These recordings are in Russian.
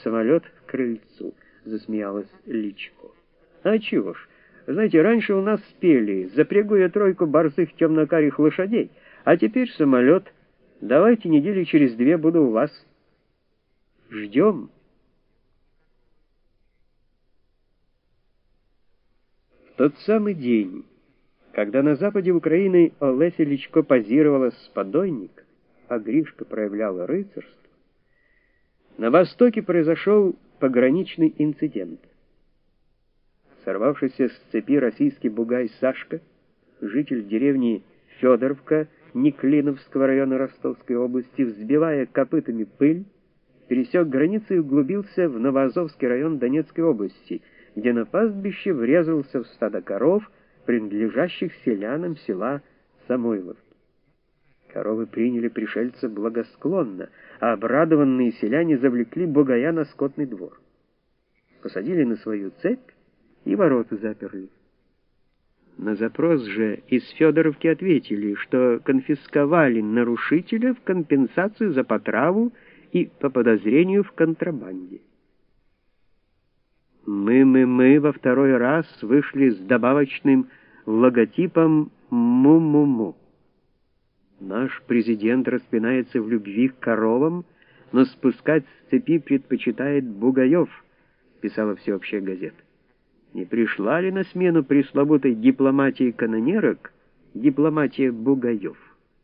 самолет к крыльцу, засмеялась Личко. А чего ж? Знаете, раньше у нас пели: запрягу я тройку борзых темнокарих лошадей, а теперь самолет. Давайте недели через 2 буду у вас. Ждем. В тот самый день, когда на западе Украины Олеся Личко позировала с подойник, а Гришка проявлял рыцарство, на востоке произошел пограничный инцидент. Сорвавшийся с цепи российский бугай Сашка, житель деревни Федоровка Неклиновского района Ростовской области, взбивая копытами пыль, пересек границу и углубился в Новоазовский район Донецкой области, где на пастбище врезался в стадо коров, принадлежащих селянам села Самойловки. Коровы приняли пришельца благосклонно, а обрадованные селяне завлекли бугая на скотный двор. Посадили на свою цепь и ворота заперли. На запрос же из Федоровки ответили, что конфисковали нарушителя в компенсацию за потраву и по подозрению в контрабанде. Мы во второй раз вышли с добавочным логотипом «Му-му-му». Наш президент распинается в любви к коровам, но спускать с цепи предпочитает бугаев, писала всеобщая газета. Не пришла ли на смену пресловутой дипломатии канонерок дипломатия бугаев?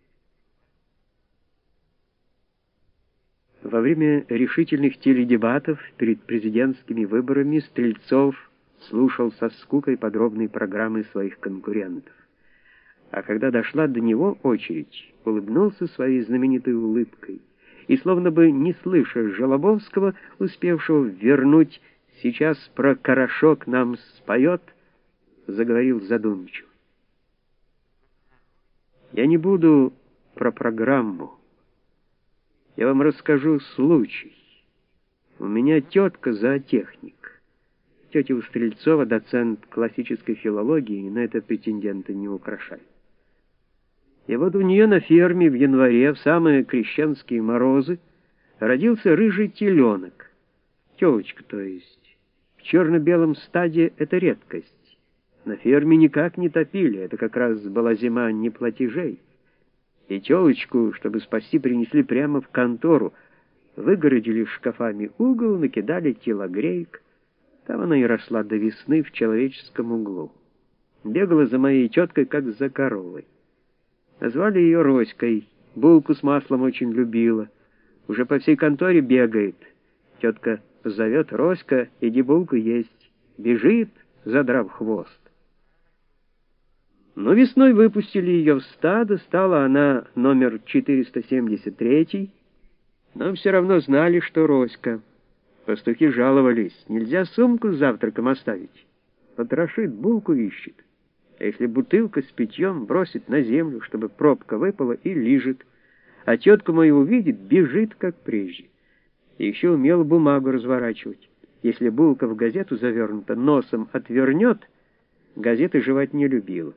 Во время решительных теледебатов перед президентскими выборами Стрельцов слушал со скукой подробные программы своих конкурентов. А когда дошла до него очередь, улыбнулся своей знаменитой улыбкой и, словно бы не слыша Жолобовского, успевшего вернуть «сейчас про Карашок нам споет», заговорил задумчиво. «Я не буду про программу. Я вам расскажу случай. У меня тетка зоотехник. Тетя у Стрельцова доцент классической филологии, но это претенденты не украшает. И вот у нее на ферме в январе, в самые крещенские морозы, родился рыжий теленок. Телочка, то есть. В черно-белом стаде это редкость. На ферме никак не топили, это как раз была зима неплатежей. И телочку, чтобы спасти, принесли прямо в контору, выгородили шкафами угол, накидали телогрейк. Там она и росла до весны в человеческом углу. Бегала за моей теткой, как за коровой. Назвали ее Роськой, булку с маслом очень любила. Уже по всей конторе бегает. Тетка зовет: «Роська, иди булку есть». Бежит, задрав хвост. Но весной выпустили ее в стадо, стала она номер 473, но все равно знали, что Роська. Пастухи жаловались: нельзя сумку с завтраком оставить. Потрошит, булку ищет. А если бутылка с питьем, бросит на землю, чтобы пробка выпала, и лижет. А тетка мою увидит, бежит, как прежде. И еще умела бумагу разворачивать. Если булка в газету завернута, носом отвернет, газеты жевать не любила.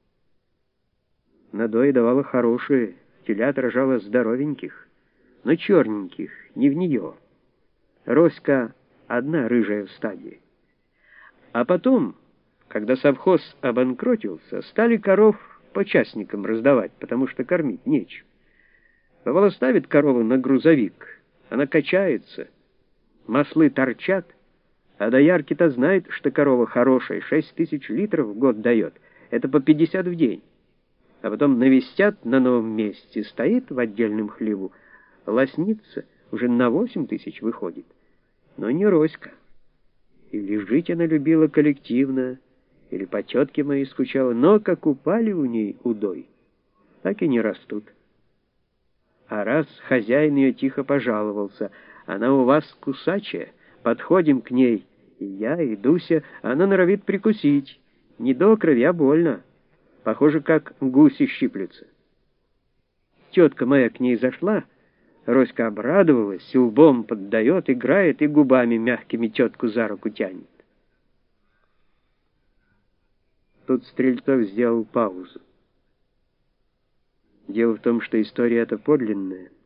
Надои давала хорошие, телят рожала здоровеньких, но черненьких, не в нее. Роська одна рыжая в стаде. А потом, когда совхоз обанкротился, стали коров по частникам раздавать, потому что кормить нечем. Бывало, ставит корову на грузовик, она качается, маслы торчат, а доярки-то знают, что корова хорошая, 6000 литров в год дает, это по 50 в день. А потом навестят на новом месте, стоит в отдельном хлеву, лоснится, уже на 8000 выходит. Но не Роська. Или жить она любила коллективно, или по тетке моей скучала, но как упали у ней удой, так и не растут. А раз хозяин ее тихо пожаловался: она у вас кусачая, подходим к ней, и я, и Дуся, она норовит прикусить, не до крови, а больно. Похоже, как гуси щиплются. Тетка моя к ней зашла, Роська обрадовалась, лбом поддает, играет и губами мягкими тетку за руку тянет. Тут Стрельцов сделал паузу. Дело в том, что история эта подлинная.